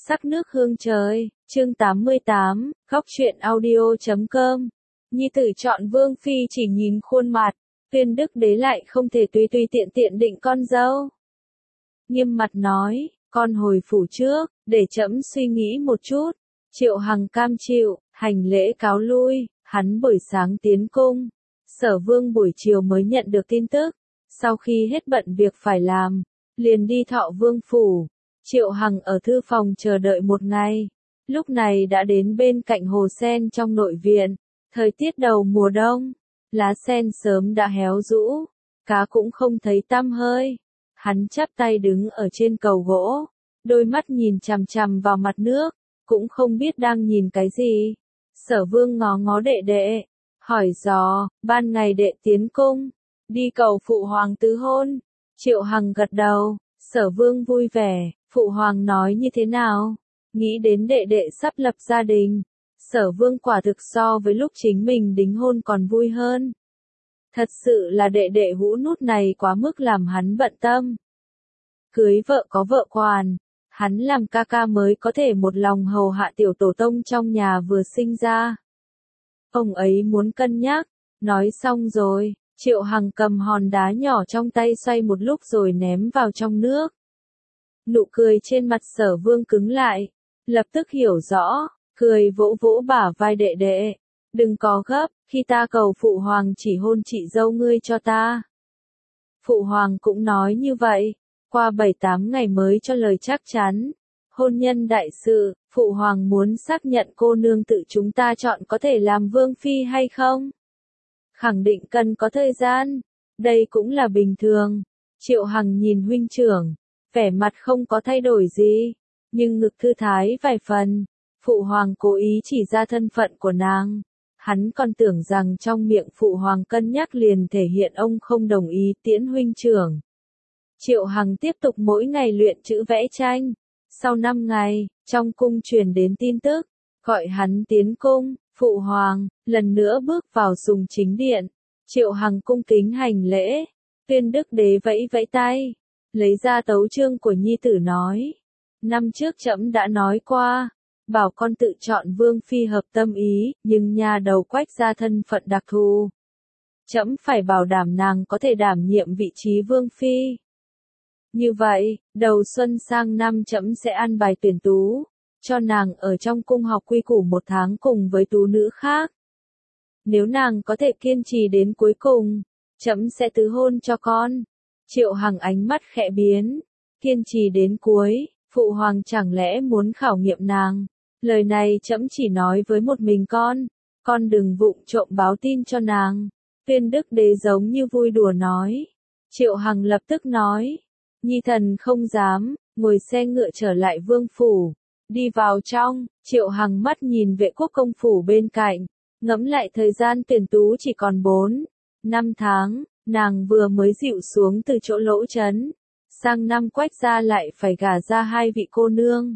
Sắc nước hương trời, chương 88, góc truyện audio.com. Nhi tử chọn Vương Phi chỉ nhìn khuôn mặt, Tuyên Đức Đế lại không thể tùy tùy tiện tiện định con dâu. Nghiêm mặt nói, con hồi phủ trước, để trẫm suy nghĩ một chút. Triệu Hằng cam chịu, hành lễ cáo lui, hắn buổi sáng tiến cung. Sở Vương buổi chiều mới nhận được tin tức, sau khi hết bận việc phải làm, liền đi Thọ Vương phủ. Triệu Hằng ở thư phòng chờ đợi một ngày, lúc này đã đến bên cạnh hồ sen trong nội viện. Thời tiết đầu mùa đông, lá sen sớm đã héo rũ, cá cũng không thấy tăm hơi. Hắn chắp tay đứng ở trên cầu gỗ, đôi mắt nhìn chằm chằm vào mặt nước, cũng không biết đang nhìn cái gì. Sở Vương ngó ngó đệ đệ, hỏi dò, ban ngày đệ tiến cung, đi cầu phụ hoàng tứ hôn. Triệu Hằng gật đầu, Sở Vương vui vẻ, phụ hoàng nói như thế nào? Nghĩ đến đệ đệ sắp lập gia đình, Sở Vương quả thực so với lúc chính mình đính hôn còn vui hơn. Thật sự là đệ đệ hũ nút này quá mức làm hắn bận tâm. Cưới vợ có vợ quản, hắn làm ca ca mới có thể một lòng hầu hạ tiểu tổ tông trong nhà vừa sinh ra. Ông ấy muốn cân nhắc, nói xong rồi, Triệu Hằng cầm hòn đá nhỏ trong tay xoay một lúc rồi ném vào trong nước. Nụ cười trên mặt Sở Vương cứng lại, lập tức hiểu rõ, cười vỗ vỗ bả vai đệ đệ. Đừng có gấp, khi ta cầu phụ hoàng chỉ hôn chị dâu ngươi cho ta. Phụ hoàng cũng nói như vậy, qua 7-8 ngày mới cho lời chắc chắn. Hôn nhân đại sự, phụ hoàng muốn xác nhận cô nương tự chúng ta chọn có thể làm vương phi hay không? Khẳng định cần có thời gian, đây cũng là bình thường. Triệu Hằng nhìn huynh trưởng, vẻ mặt không có thay đổi gì, nhưng ngực thư thái vài phần. Phụ hoàng cố ý chỉ ra thân phận của nàng. Hắn còn tưởng rằng trong miệng phụ hoàng cân nhắc liền thể hiện ông không đồng ý tiễn huynh trưởng. Triệu Hằng tiếp tục mỗi ngày luyện chữ vẽ tranh. Sau 5 ngày, trong cung truyền đến tin tức, gọi hắn tiến cung. Phụ hoàng, lần nữa bước vào sùng chính điện. Triệu Hằng cung kính hành lễ. Tuyên Đức Đế vẫy vẫy tay, lấy ra tấu chương của nhi tử nói. Năm trước trẫm đã nói qua, bảo con tự chọn vương phi hợp tâm ý, nhưng nhà đầu Quách ra thân phận đặc thù. Trẫm phải bảo đảm nàng có thể đảm nhiệm vị trí vương phi. Như vậy, đầu xuân sang năm trẫm sẽ an bài tuyển tú, cho nàng ở trong cung học quy củ 1 tháng cùng với tú nữ khác. Nếu nàng có thể kiên trì đến cuối cùng, trẫm sẽ tứ hôn cho con. Triệu Hằng ánh mắt khẽ biến, kiên trì đến cuối, phụ hoàng chẳng lẽ muốn khảo nghiệm nàng? Lời này trẫm chỉ nói với một mình con đừng vụng trộm báo tin cho nàng. Tuyên Đức Đế giống như vui đùa nói. Triệu Hằng lập tức nói, nhi thần không dám, ngồi xe ngựa trở lại vương phủ. Đi vào trong, Triệu Hằng mắt nhìn vệ quốc công phủ bên cạnh, ngẫm lại thời gian tuyển tú chỉ còn 4-5 tháng, nàng vừa mới dịu xuống từ chỗ lỗ chấn. Sang năm Quách gia lại phải gả ra 2 vị cô nương.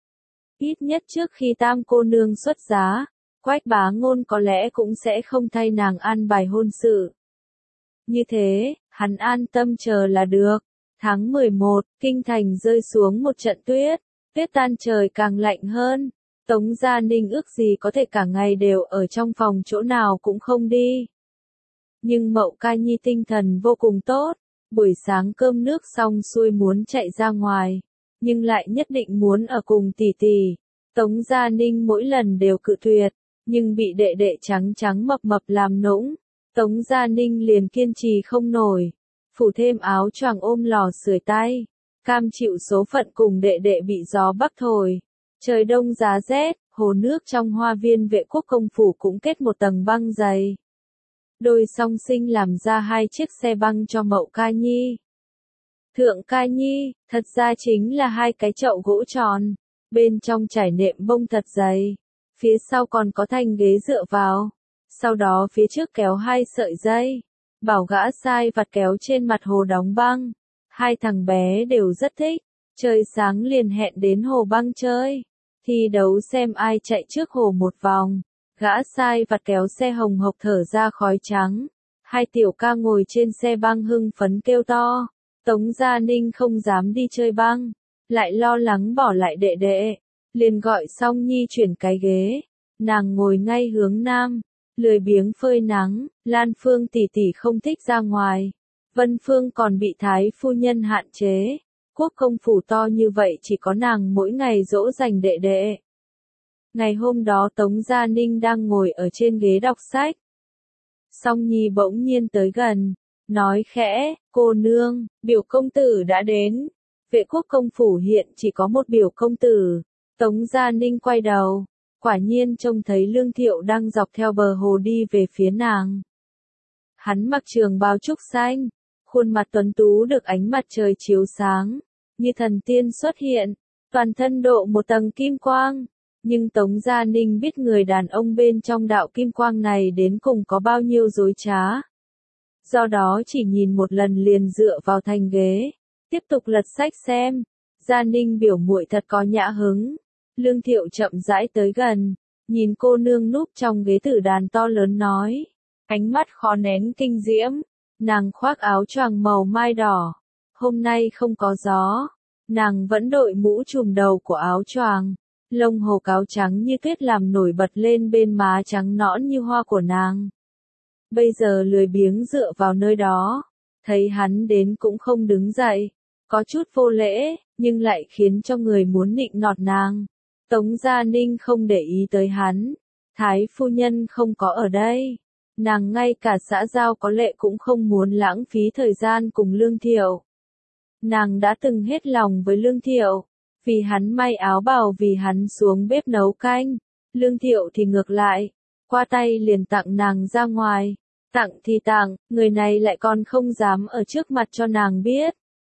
Ít nhất trước khi tam cô nương xuất giá, Quách bá ngôn có lẽ cũng sẽ không thay nàng an bài hôn sự. Như thế, hắn an tâm chờ là được. Tháng 11, kinh thành rơi xuống một trận tuyết, tuyết tan trời càng lạnh hơn. Tống Gia Ninh ước gì có thể cả ngày đều ở trong phòng chỗ nào cũng không đi. Nhưng Mậu Ca Nhi tinh thần vô cùng tốt, buổi sáng cơm nước xong xuôi muốn chạy ra ngoài, nhưng lại nhất định muốn ở cùng tỷ tỷ. Tống Gia Ninh mỗi lần đều cự tuyệt, nhưng bị đệ đệ trắng trắng mập mập làm nũng. Tống Gia Ninh liền kiên trì không nổi, phủ thêm áo choàng ôm lò sưởi tay, cam chịu số phận cùng đệ đệ bị gió bắc thổi. Trời đông giá rét, hồ nước trong hoa viên vệ quốc công phủ cũng kết một tầng băng dày. Đôi song sinh làm ra 2 chiếc xe băng cho Mậu Ca Nhi. Thượng Ca Nhi, thật ra chính là 2 cái chậu gỗ tròn, bên trong trải nệm bông thật dày, phía sau còn có thành ghế dựa vào, sau đó phía trước kéo 2 sợi dây, bảo gã sai vặt kéo trên mặt hồ đóng băng. 2 thằng bé đều rất thích, trời sáng liền hẹn đến hồ băng chơi, thi đấu xem ai chạy trước hồ một vòng. Gã sai vặt kéo xe hồng hộc thở ra khói trắng. 2 tiểu ca ngồi trên xe băng hưng phấn kêu to. Tống Gia Ninh không dám đi chơi băng, lại lo lắng bỏ lại đệ đệ. liền gọi Song Nhi chuyển cái ghế. Nàng ngồi ngay hướng nam, lười biếng phơi nắng. Lan Phương tỷ tỷ không thích ra ngoài. Vân Phương còn bị thái phu nhân hạn chế. Quốc công phủ to như vậy chỉ có nàng mỗi ngày dỗ dành đệ đệ. Ngày hôm đó Tống Gia Ninh đang ngồi ở trên ghế đọc sách. Song Nhi bỗng nhiên tới gần, nói khẽ, cô nương, biểu công tử đã đến. Vệ quốc công phủ hiện chỉ có một biểu công tử. Tống Gia Ninh quay đầu, quả nhiên trông thấy Lương Thiệu đang dọc theo bờ hồ đi về phía nàng. Hắn mặc trường bào trúc xanh, khuôn mặt tuấn tú được ánh mặt trời chiếu sáng, như thần tiên xuất hiện, toàn thân độ một tầng kim quang. Nhưng Tống Gia Ninh biết người đàn ông bên trong đạo kim quang này đến cùng có bao nhiêu dối trá. Do đó chỉ nhìn một lần liền dựa vào thành ghế, tiếp tục lật sách xem. Gia Ninh biểu muội thật có nhã hứng. Lương Thiệu chậm rãi tới gần, nhìn cô nương núp trong ghế tử đàn to lớn nói, ánh mắt khó nén kinh diễm. Nàng khoác áo choàng màu mai đỏ, hôm nay không có gió, nàng vẫn đội mũ trùm đầu của áo choàng, lông hồ cáo trắng như tuyết làm nổi bật lên bên má trắng nõn như hoa của nàng. Bây giờ lười biếng dựa vào nơi đó, thấy hắn đến cũng không đứng dậy, có chút vô lễ, nhưng lại khiến cho người muốn nịnh nọt nàng. Tống Gia Ninh không để ý tới hắn, thái phu nhân không có ở đây. Nàng ngay cả xã giao có lệ cũng không muốn lãng phí thời gian cùng Lương Thiệu. Nàng đã từng hết lòng với Lương Thiệu, vì hắn may áo bào, vì hắn xuống bếp nấu canh. Lương Thiệu thì ngược lại, qua tay liền tặng nàng ra ngoài. Tặng thì tặng, người này lại còn không dám ở trước mặt cho nàng biết.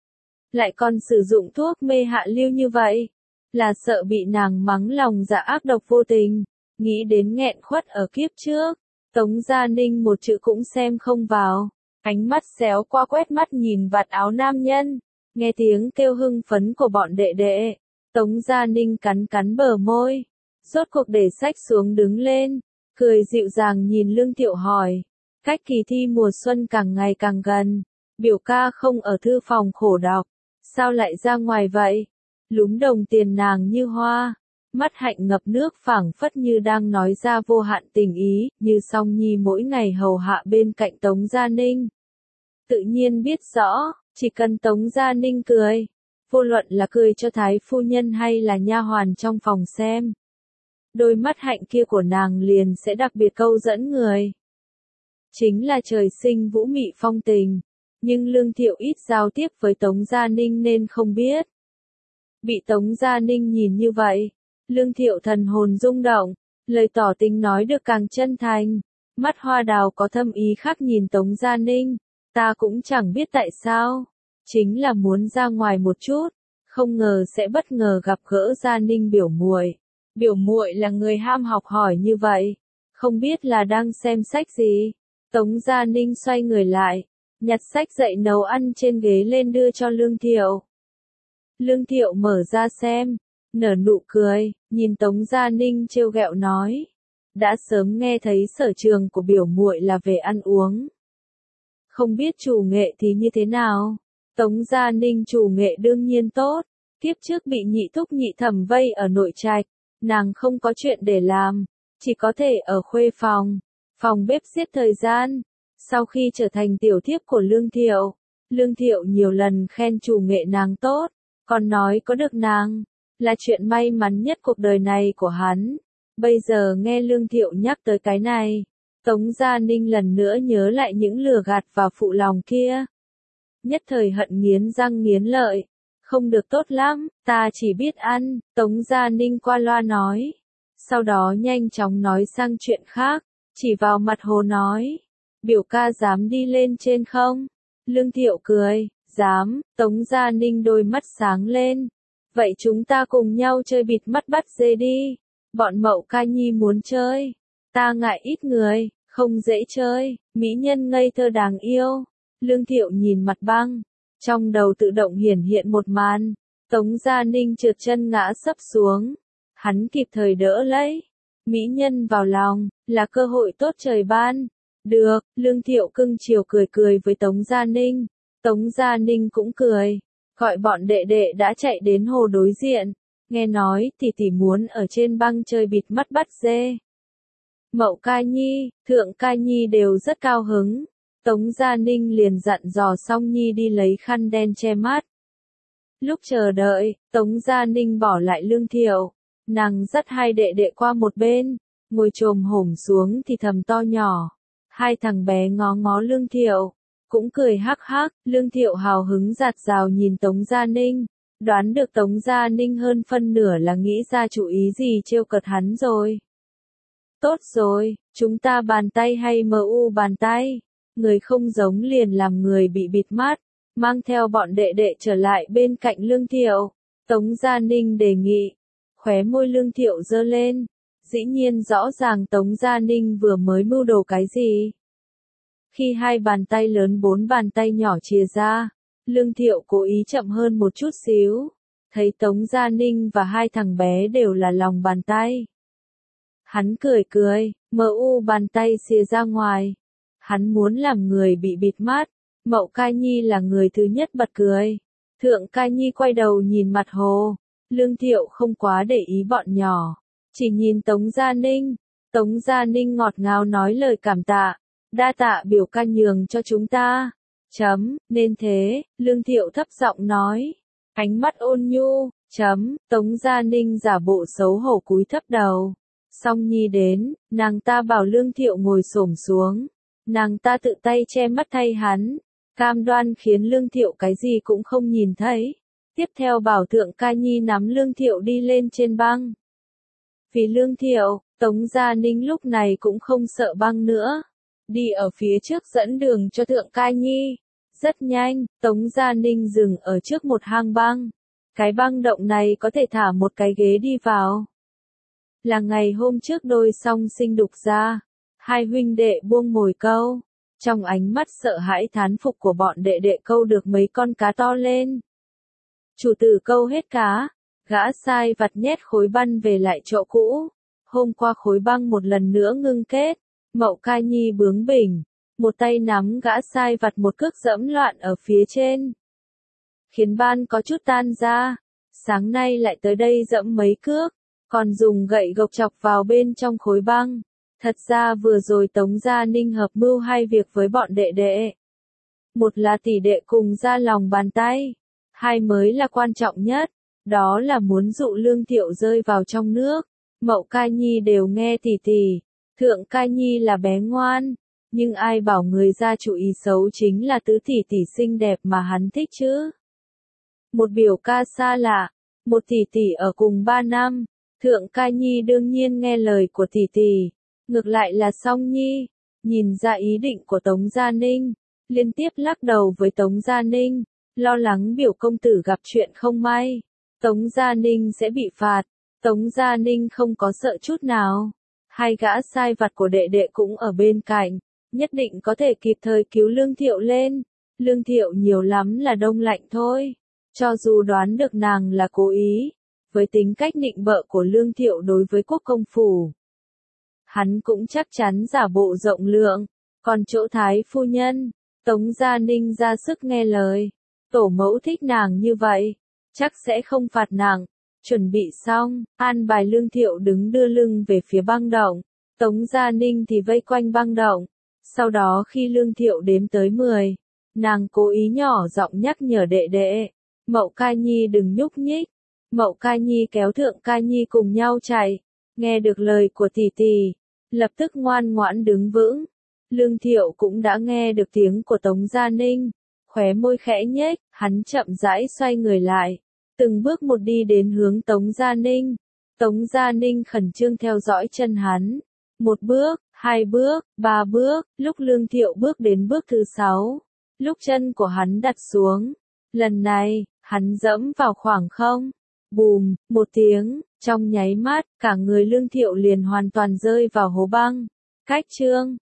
Lại còn sử dụng thuốc mê hạ lưu như vậy, là sợ bị nàng mắng lòng dạ ác độc vô tình, nghĩ đến nghẹn khuất ở kiếp trước. Tống Gia Ninh một chữ cũng xem không vào, ánh mắt xéo qua quét mắt nhìn vạt áo nam nhân, nghe tiếng kêu hưng phấn của bọn đệ đệ. Tống Gia Ninh cắn cắn bờ môi, rốt cuộc để sách xuống đứng lên, cười dịu dàng nhìn Lương Thiệu hỏi, cách kỳ thi mùa xuân càng ngày càng gần, biểu ca không ở thư phòng khổ đọc, sao lại ra ngoài vậy? Lúm đồng tiền nàng như hoa. Mắt hạnh ngập nước phảng phất như đang nói ra vô hạn tình ý, như Song Nhi mỗi ngày hầu hạ bên cạnh Tống Gia Ninh. Tự nhiên biết rõ, chỉ cần Tống Gia Ninh cười, vô luận là cười cho thái phu nhân hay là nha hoàn trong phòng xem, đôi mắt hạnh kia của nàng liền sẽ đặc biệt câu dẫn người. Chính là trời sinh vũ mị phong tình, nhưng Lương Thiệu ít giao tiếp với Tống Gia Ninh nên không biết. Bị Tống Gia Ninh nhìn như vậy, Lương Thiệu thần hồn rung động, lời tỏ tình nói được càng chân thành. Mắt hoa đào có thâm ý khác nhìn Tống Gia Ninh, ta cũng chẳng biết tại sao, chính là muốn ra ngoài một chút, không ngờ sẽ bất ngờ gặp gỡ Gia Ninh biểu muội. Biểu muội là người ham học hỏi như vậy, không biết là đang xem sách gì. Tống Gia Ninh xoay người lại, nhặt sách dậy nấu ăn trên ghế lên đưa cho Lương Thiệu. Lương Thiệu mở ra xem, nở nụ cười, nhìn Tống Gia Ninh trêu ghẹo nói, đã sớm nghe thấy sở trường của biểu muội là về ăn uống. Không biết chủ nghệ thì như thế nào? Tống Gia Ninh chủ nghệ đương nhiên tốt, kiếp trước bị nhị thúc nhị thẩm vây ở nội trạch, nàng không có chuyện để làm, chỉ có thể ở khuê phòng bếp giết thời gian. Sau khi trở thành tiểu thiếp của Lương Thiệu nhiều lần khen chủ nghệ nàng tốt, còn nói có được nàng là chuyện may mắn nhất cuộc đời này của hắn. Bây giờ nghe Lương Thiệu nhắc tới cái này, Tống Gia Ninh lần nữa nhớ lại những lừa gạt và phụ lòng kia. Nhất thời hận nghiến răng nghiến lợi, không được tốt lắm, ta chỉ biết ăn, Tống Gia Ninh qua loa nói. Sau đó nhanh chóng nói sang chuyện khác, chỉ vào mặt hồ nói, biểu ca dám đi lên trên không? Lương Thiệu cười, dám. Tống Gia Ninh đôi mắt sáng lên. Vậy chúng ta cùng nhau chơi bịt mắt bắt dê đi. Bọn Mậu Ca Nhi muốn chơi. Ta ngại ít người, không dễ chơi. Mỹ nhân ngây thơ đáng yêu. Lương Thiệu nhìn mặt băng. Trong đầu tự động hiển hiện một màn. Tống Gia Ninh trượt chân ngã sấp xuống. Hắn kịp thời đỡ lấy. Mỹ nhân vào lòng, là cơ hội tốt trời ban. Được, Lương Thiệu cưng chiều cười cười với Tống Gia Ninh. Tống Gia Ninh cũng cười, gọi bọn đệ đệ đã chạy đến hồ đối diện. nghe nói tỷ muốn ở trên băng chơi bịt mắt bắt dê. Mậu Ca Nhi, Thượng Ca Nhi đều rất cao hứng. Tống Gia Ninh liền dặn dò Song Nhi đi lấy khăn đen che mắt. Lúc chờ đợi, Tống Gia Ninh bỏ lại Lương Thiệu. Nàng dắt hai đệ đệ qua một bên, ngồi chồm hổm xuống thì thầm to nhỏ. Hai thằng bé ngó ngó Lương Thiệu, cũng cười hắc hắc. Lương Thiệu hào hứng dạt dào nhìn Tống Gia Ninh, đoán được Tống Gia Ninh hơn phân nửa là nghĩ ra chủ ý gì trêu cợt hắn rồi. Tốt rồi, chúng ta bàn tay hay MU bàn tay, người không giống liền làm người bị bịt mắt, mang theo bọn đệ đệ trở lại bên cạnh Lương Thiệu. Tống Gia Ninh đề nghị, khóe môi Lương Thiệu giơ lên, dĩ nhiên rõ ràng Tống Gia Ninh vừa mới mưu đồ cái gì. Khi hai bàn tay lớn bốn bàn tay nhỏ chia ra, Lương Thiệu cố ý chậm hơn một chút xíu, thấy Tống Gia Ninh và hai thằng bé đều là lòng bàn tay. Hắn cười cười, MU bàn tay xìa ra ngoài. Hắn muốn làm người bị bịt mắt. Mậu Ca Nhi là người thứ nhất bật cười. Thượng Ca Nhi quay đầu nhìn mặt hồ. Lương Thiệu không quá để ý bọn nhỏ, chỉ nhìn Tống Gia Ninh. Tống Gia Ninh ngọt ngào nói lời cảm tạ. Đa tạ biểu ca nhường cho chúng ta. Nên thế, Lương Thiệu thấp giọng nói. Ánh mắt ôn nhu. Tống Gia Ninh giả bộ xấu hổ cúi thấp đầu. Song Nhi đến, nàng ta bảo Lương Thiệu ngồi xổm xuống. Nàng ta tự tay che mắt thay hắn, cam đoan khiến Lương Thiệu cái gì cũng không nhìn thấy. Tiếp theo bảo Thượng Ca Nhi nắm Lương Thiệu đi lên trên băng. Vì Lương Thiệu, Tống Gia Ninh lúc này cũng không sợ băng nữa. Đi ở phía trước dẫn đường cho Thượng Ca Nhi. Rất nhanh, Tống Gia Ninh dừng ở trước một hang băng. Cái băng động này có thể thả một cái ghế đi vào. Là ngày hôm trước đôi song sinh đục ra, hai huynh đệ buông mồi câu, trong ánh mắt sợ hãi thán phục của bọn đệ đệ câu được mấy con cá to lên. Chủ tử câu hết cá, gã sai vặt nhét khối băng về lại chỗ cũ. Hôm qua khối băng một lần nữa ngưng kết, Mậu Ca Nhi bướng bỉnh, một tay nắm gã sai vặt một cước dẫm loạn ở phía trên, khiến ban có chút tan ra. Sáng nay lại tới đây dẫm mấy cước, còn dùng gậy gộc chọc vào bên trong khối băng. Thật ra vừa rồi Tống Gia Ninh hợp mưu hai việc với bọn đệ đệ. Một là tỷ đệ cùng ra lòng bàn tay, hai mới là quan trọng nhất, đó là muốn dụ Lương Thiệu rơi vào trong nước. Mậu Ca Nhi đều nghe tỷ, Thượng Ca Nhi là bé ngoan, nhưng ai bảo người ra chủ ý xấu chính là tứ tỷ xinh đẹp mà hắn thích chứ. Một biểu ca xa lạ, một tỷ ở cùng 3 năm. Thượng Ca Nhi đương nhiên nghe lời của tỷ. Ngược lại là Song Nhi, nhìn ra ý định của Tống Gia Ninh, liên tiếp lắc đầu với Tống Gia Ninh, lo lắng biểu công tử gặp chuyện không may. Tống Gia Ninh sẽ bị phạt. Tống Gia Ninh không có sợ chút nào. Hai gã sai vặt của đệ đệ cũng ở bên cạnh, nhất định có thể kịp thời cứu Lương Thiệu lên. Lương Thiệu nhiều lắm là đông lạnh thôi. Cho dù đoán được nàng là cố ý, với tính cách nịnh bợ của Lương Thiệu đối với quốc công phủ, hắn cũng chắc chắn giả bộ rộng lượng. Còn chỗ Thái phu nhân, Tống Gia Ninh ra sức nghe lời. Tổ mẫu thích nàng như vậy, chắc sẽ không phạt nàng. Chuẩn bị xong, an bài Lương Thiệu đứng đưa lưng về phía băng động. Tống Gia Ninh thì vây quanh băng động. Sau đó khi Lương Thiệu đếm tới 10, nàng cố ý nhỏ giọng nhắc nhở đệ đệ. Mậu Ca Nhi đừng nhúc nhích. Mậu Ca Nhi kéo Thượng Ca Nhi cùng nhau chạy. Nghe được lời của tỷ, lập tức ngoan ngoãn đứng vững. Lương Thiệu cũng đã nghe được tiếng của Tống Gia Ninh. Khóe môi khẽ nhếch, hắn chậm rãi xoay người lại. Từng bước một đi đến hướng Tống Gia Ninh. Tống Gia Ninh khẩn trương theo dõi chân hắn. Một bước, hai bước, ba bước, lúc Lương Thiệu bước đến bước thứ 6. Lúc chân của hắn đặt xuống. Lần này, hắn dẫm vào khoảng không. Bùm, một tiếng, trong nháy mắt, cả người Lương Thiệu liền hoàn toàn rơi vào hố băng. Cách chương